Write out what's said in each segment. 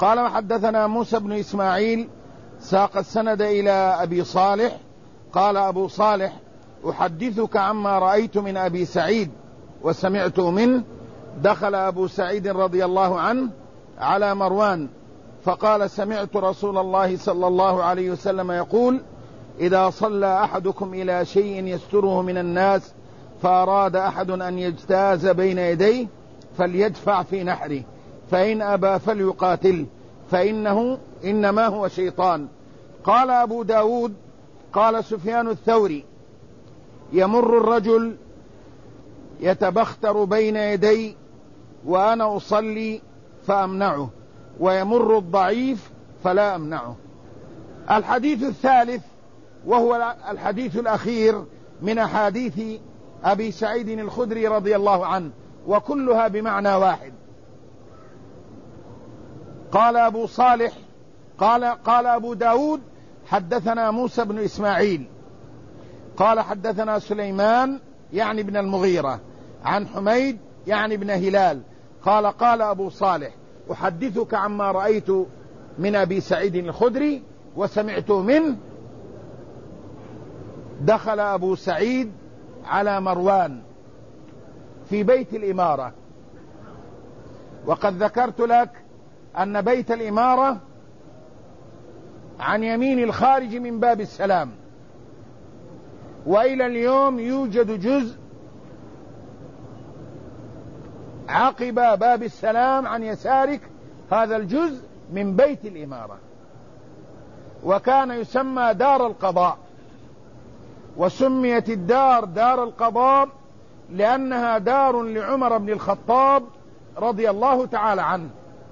قال وحدثنا موسى بن إسماعيل ساق السند إلى أبي صالح قال أبو صالح أحدثك عما رأيت من أبي سعيد وسمعت منه. دخل أبو سعيد رضي الله عنه على مروان فقال سمعت رسول الله صلى الله عليه وسلم يقول إذا صلى أحدكم إلى شيء يستره من الناس فأراد أحد أن يجتاز بين يديه فليدفع في نحره فإن أبى فليقاتل فإنه إنما هو شيطان. قال أبو داود قال سفيان الثوري يمر الرجل يتبختر بين يدي وأنا أصلي فأمنعه ويمر الضعيف فلا أمنعه. الحديث الثالث وهو الحديث الأخير من أحاديث أبي سعيد الخدري رضي الله عنه وكلها بمعنى واحد. قال أبو صالح قال أبو داود حدثنا موسى بن إسماعيل قال حدثنا سليمان يعني بن المغيرة عن حميد يعني بن هلال قال أبو صالح أحدثك عما رأيت من أبي سعيد الخدري وسمعت منه. دخل أبو سعيد على مروان في بيت الإمارة، وقد ذكرت لك أن بيت الإمارة عن يمين الخارج من باب السلام، وإلى اليوم يوجد جزء عقب باب السلام عن يسارك، هذا الجزء من بيت الإمارة، وكان يسمى دار القضاء، وسميت الدار دار القضاء لأنها دار لعمر بن الخطاب رضي الله تعالى عنه.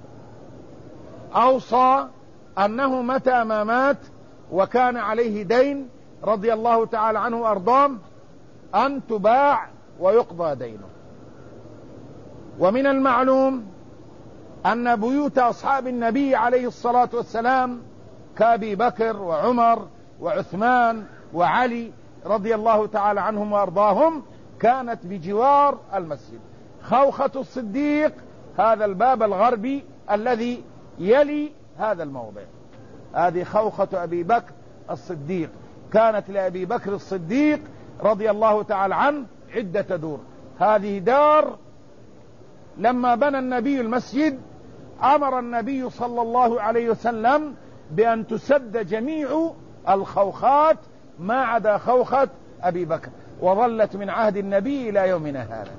أوصى أنه متى ما مات وكان عليه دين رضي الله تعالى عنه وأرضاه أن تباع ويقضى دينه. ومن المعلوم أن بيوت أصحاب النبي عليه الصلاة والسلام كأبي بكر وعمر وعثمان وعلي رضي الله تعالى عنهم وأرضاهم كانت بجوار المسجد. خوخة الصديق هذا الباب الغربي الذي يلي هذا الموضع، هذه خوخة أبي بكر الصديق، كانت لأبي بكر الصديق رضي الله تعالى عنه عدة دور. هذه دار لما بنى النبي المسجد أمر النبي صلى الله عليه وسلم بأن تسد جميع الخوخات ما عدا خوخة أبي بكر، وظلت من عهد النبي إلى يومنا هذا.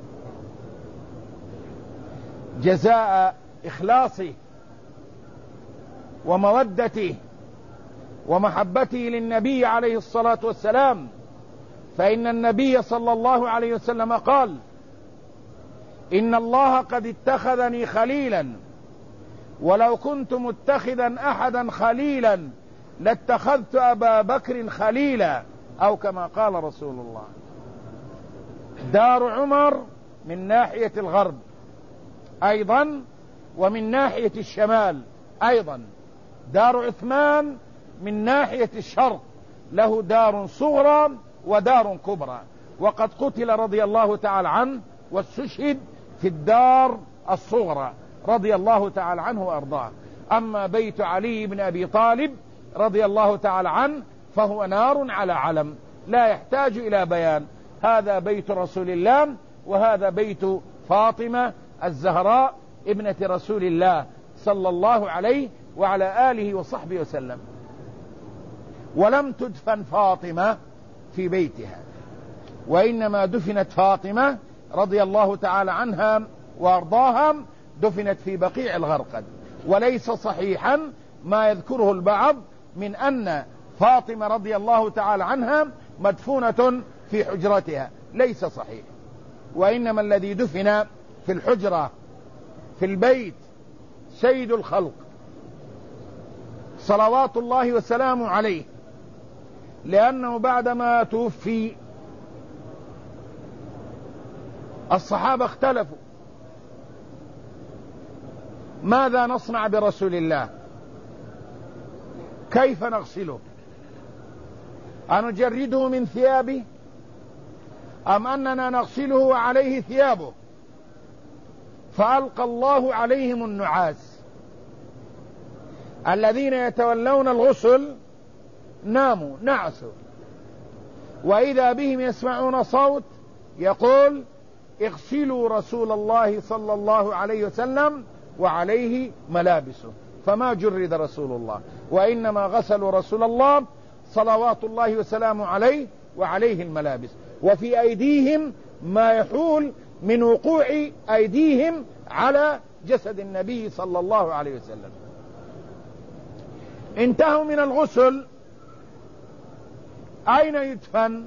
جزاء إخلاصه ومودته ومحبته للنبي عليه الصلاة والسلام، فإن النبي صلى الله عليه وسلم قال إن الله قد اتخذني خليلا، ولو كنت متخذا أحدا خليلا لاتخذت أبا بكر خليلا، أو كما قال رسول الله. دار عمر من ناحية الغرب أيضا، ومن ناحية الشمال أيضا. دار عثمان من ناحية الشرق، له دار صغرى ودار كبرى، وقد قتل رضي الله تعالى عنه واستشهد في الدار الصغرى رضي الله تعالى عنه وأرضاه. أما بيت علي بن أبي طالب رضي الله تعالى عنه فهو نار على علم لا يحتاج إلى بيان. هذا بيت رسول الله، وهذا بيت فاطمة الزهراء ابنة رسول الله صلى الله عليه وعلى آله وصحبه وسلم. ولم تدفن فاطمة في بيتها، وإنما دفنت فاطمة رضي الله تعالى عنها وأرضاها دفنت في بقيع الغرقد. وليس صحيحا ما يذكره البعض من أن فاطمة رضي الله تعالى عنها مدفونة في حجرتها، ليس صحيح، وإنما الذي دفن في الحجرة في البيت سيد الخلق صلوات الله وسلامه عليه، لأنه بعدما توفي الصحابة اختلفوا ماذا نصنع برسول الله، كيف نغسله، أنجرده من ثيابه أم أننا نغسله وعليه ثيابه؟ فألقى الله عليهم النعاس الذين يتولون الغسل ناموا نعسوا، وإذا بهم يسمعون صوت يقول اغسلوا رسول الله صلى الله عليه وسلم وعليه ملابسه، فما جرد رسول الله، وإنما غسلوا رسول الله صلوات الله وسلامه عليه وعليه الملابس، وفي أيديهم ما يحول من وقوع أيديهم على جسد النبي صلى الله عليه وسلم. انتهوا من الغسل، أين يدفن؟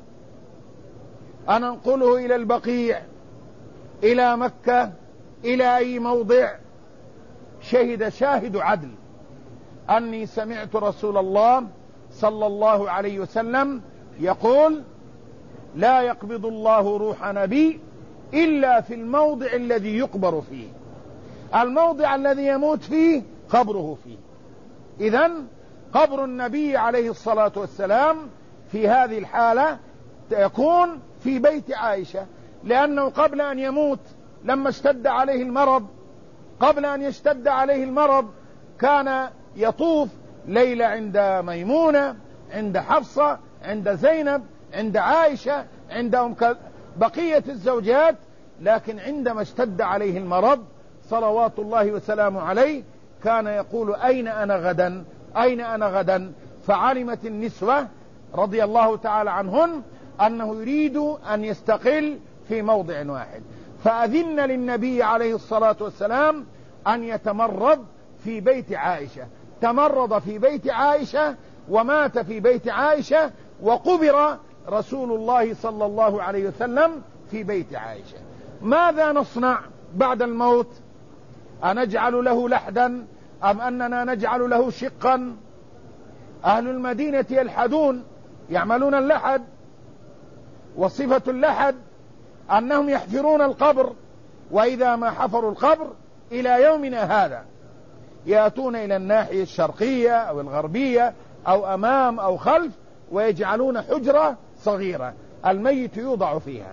أننقله إلى البقيع، إلى مكة، إلى أي موضع؟ شهد شاهد عدل أني سمعت رسول الله صلى الله عليه وسلم يقول لا يقبض الله روح نبي إلا في الموضع الذي يقبر فيه، الموضع الذي يموت فيه قبره فيه. إذن قبر النبي عليه الصلاة والسلام في هذه الحالة يكون في بيت عائشة، لأنه قبل أن يموت لما اشتد عليه المرض، قبل أن يشتد عليه المرض كان يطوف ليلة عند ميمونة، عند حفصة، عند زينب، عند عائشة، عند بقية الزوجات، لكن عندما اشتد عليه المرض صلوات الله وسلامه عليه كان يقول أين أنا غدا، أين أنا غدا؟ فعلمت النسوة رضي الله تعالى عنهن أنه يريد أن يستقل في موضع واحد، فأذن للنبي عليه الصلاة والسلام أن يتمرض في بيت عائشة. تمرض في بيت عائشة ومات في بيت عائشة، وقبر رسول الله صلى الله عليه وسلم في بيت عائشة. ماذا نصنع بعد الموت؟ أنجعل له لحدا أم أننا نجعل له شقا؟ أهل المدينة يلحدون، يعملون اللحد، وصفة اللحد أنهم يحفرون القبر، وإذا ما حفروا القبر إلى يومنا هذا يأتون إلى الناحية الشرقية أو الغربية أو أمام أو خلف، ويجعلون حجرة صغيرة الميت يوضع فيها،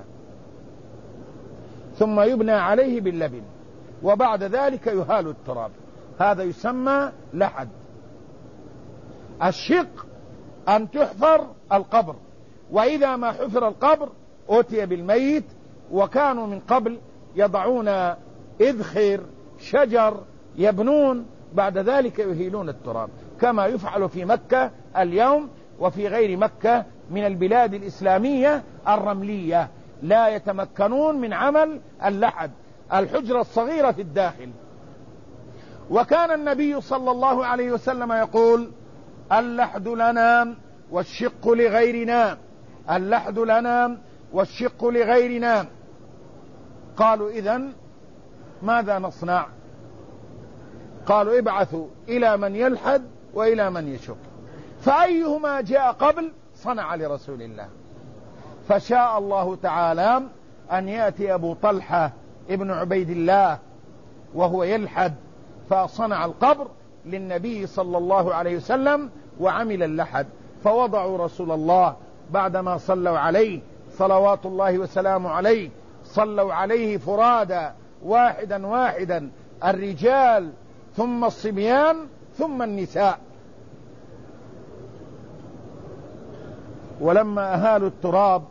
ثم يبنى عليه باللبن، وبعد ذلك يهال التراب. هذا يسمى لحد. الشق أن تحفر القبر، وإذا ما حفر القبر أتي بالميت، وكانوا من قبل يضعون إذخر شجر يبنون، بعد ذلك يهيلون التراب، كما يفعل في مكة اليوم وفي غير مكة من البلاد الإسلامية الرملية، لا يتمكنون من عمل اللحد، الحجرة الصغيرة في الداخل. وكان النبي صلى الله عليه وسلم يقول اللحد لنا والشق لغيرنا، اللحد لنا والشق لغيرنا. قالوا إذن ماذا نصنع؟ قالوا ابعثوا إلى من يلحد وإلى من يشق، فأيهما جاء قبل صنع لرسول الله. فشاء الله تعالى أن يأتي أبو طلحة ابن عبيد الله وهو يلحد، فصنع القبر للنبي صلى الله عليه وسلم وعمل اللحد، فوضعوا رسول الله بعدما صلوا عليه صلوات الله وسلامه عليه، صلوا عليه فرادا واحدا واحدا، الرجال ثم الصبيان ثم النساء. ولما أهالوا التراب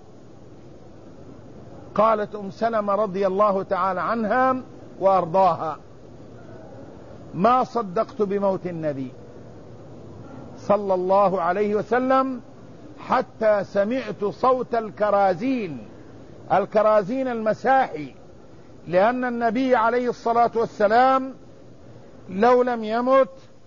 قالت أم سلمة رضي الله تعالى عنها وأرضاها ما صدقت بموت النبي صلى الله عليه وسلم حتى سمعت صوت الكرازين، الكرازين المساحي، لأن النبي عليه الصلاة والسلام لو لم يمت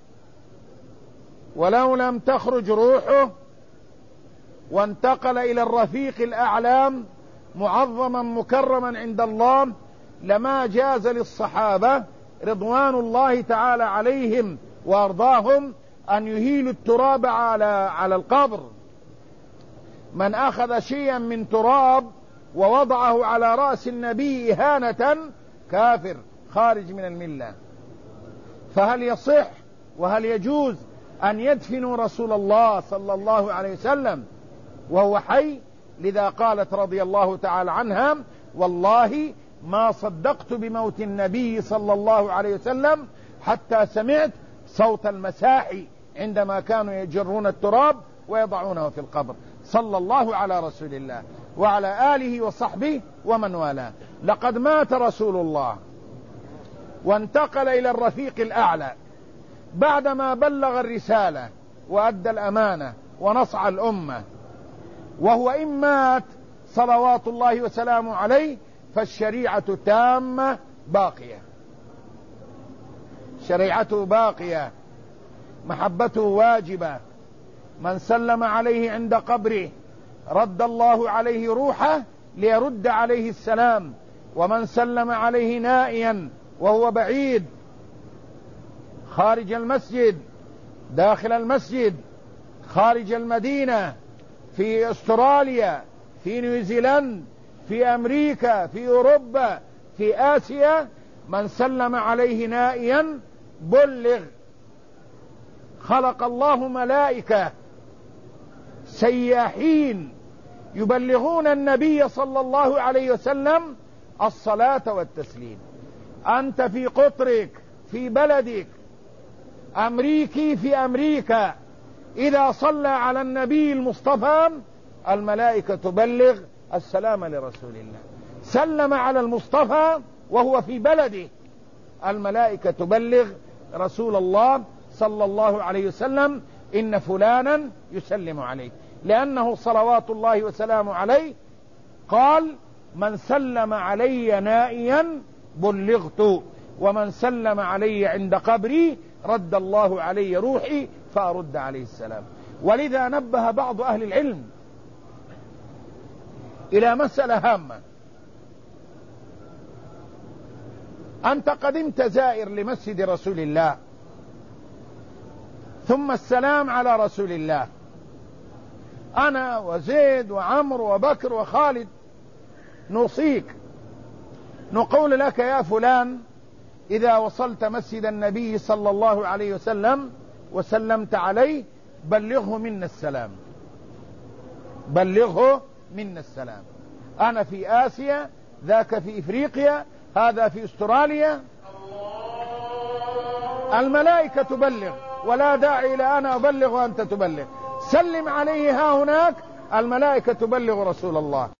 ولو لم تخرج روحه وانتقل إلى الرفيق الأعلى معظما مكرما عند الله، لما جاز للصحابة رضوان الله تعالى عليهم وارضاهم أن يهيلوا التراب على القبر. من أخذ شيئا من تراب ووضعه على رأس النبي إهانة كافر خارج من الملة. فهل يصح وهل يجوز أن يدفنوا رسول الله صلى الله عليه وسلم وهو حي؟ لذا قالت رضي الله تعالى عنها والله ما صدقت بموت النبي صلى الله عليه وسلم حتى سمعت صوت المساحي عندما كانوا يجرون التراب ويضعونه في القبر. صلى الله على رسول الله وعلى آله وصحبه ومن والاه. لقد مات رسول الله وانتقل إلى الرفيق الأعلى بعدما بلغ الرسالة وأدى الأمانة ونصح الأمة، وهو إن مات صلوات الله وسلامه عليه فالشريعة تامة باقية، شريعته باقية، محبته واجبة. من سلم عليه عند قبره رد الله عليه روحه ليرد عليه السلام، ومن سلم عليه نائيا وهو بعيد خارج المسجد، داخل المسجد، خارج المدينة، في أستراليا، في نيوزيلاند، في أمريكا، في أوروبا، في آسيا، من سلم عليه نائيا بلغ. خلق الله ملائكة سياحين يبلغون النبي صلى الله عليه وسلم الصلاة والتسليم. أنت في قطرك في بلدك، أمريكي في أمريكا، إذا صلى على النبي المصطفى الملائكة تبلغ السلام لرسول الله. سلم على المصطفى وهو في بلده، الملائكة تبلغ رسول الله صلى الله عليه وسلم إن فلانا يسلم عليه، لأنه صلوات الله وسلامه عليه قال: من سلم علي نائيا بلغت، ومن سلم علي عند قبري رد الله علي روحي فأرد عليه السلام. ولذا نبه بعض أهل العلم إلى مسألة هامة. أنت قدمت زائر لمسجد رسول الله، ثم السلام على رسول الله. أنا وزيد وعمر وبكر وخالد نوصيك، نقول لك يا فلان: إذا وصلت مسجد النبي صلى الله عليه وسلم وسلمت عليه بلغه منا السلام، بلغه منا السلام. أنا في آسيا، ذاك في إفريقيا، هذا في أستراليا، الملائكة تبلغ، ولا داعي إلى أنا أبلغ وأنت تبلغ. سلم عليه ها هناك، الملائكة تبلغ رسول الله.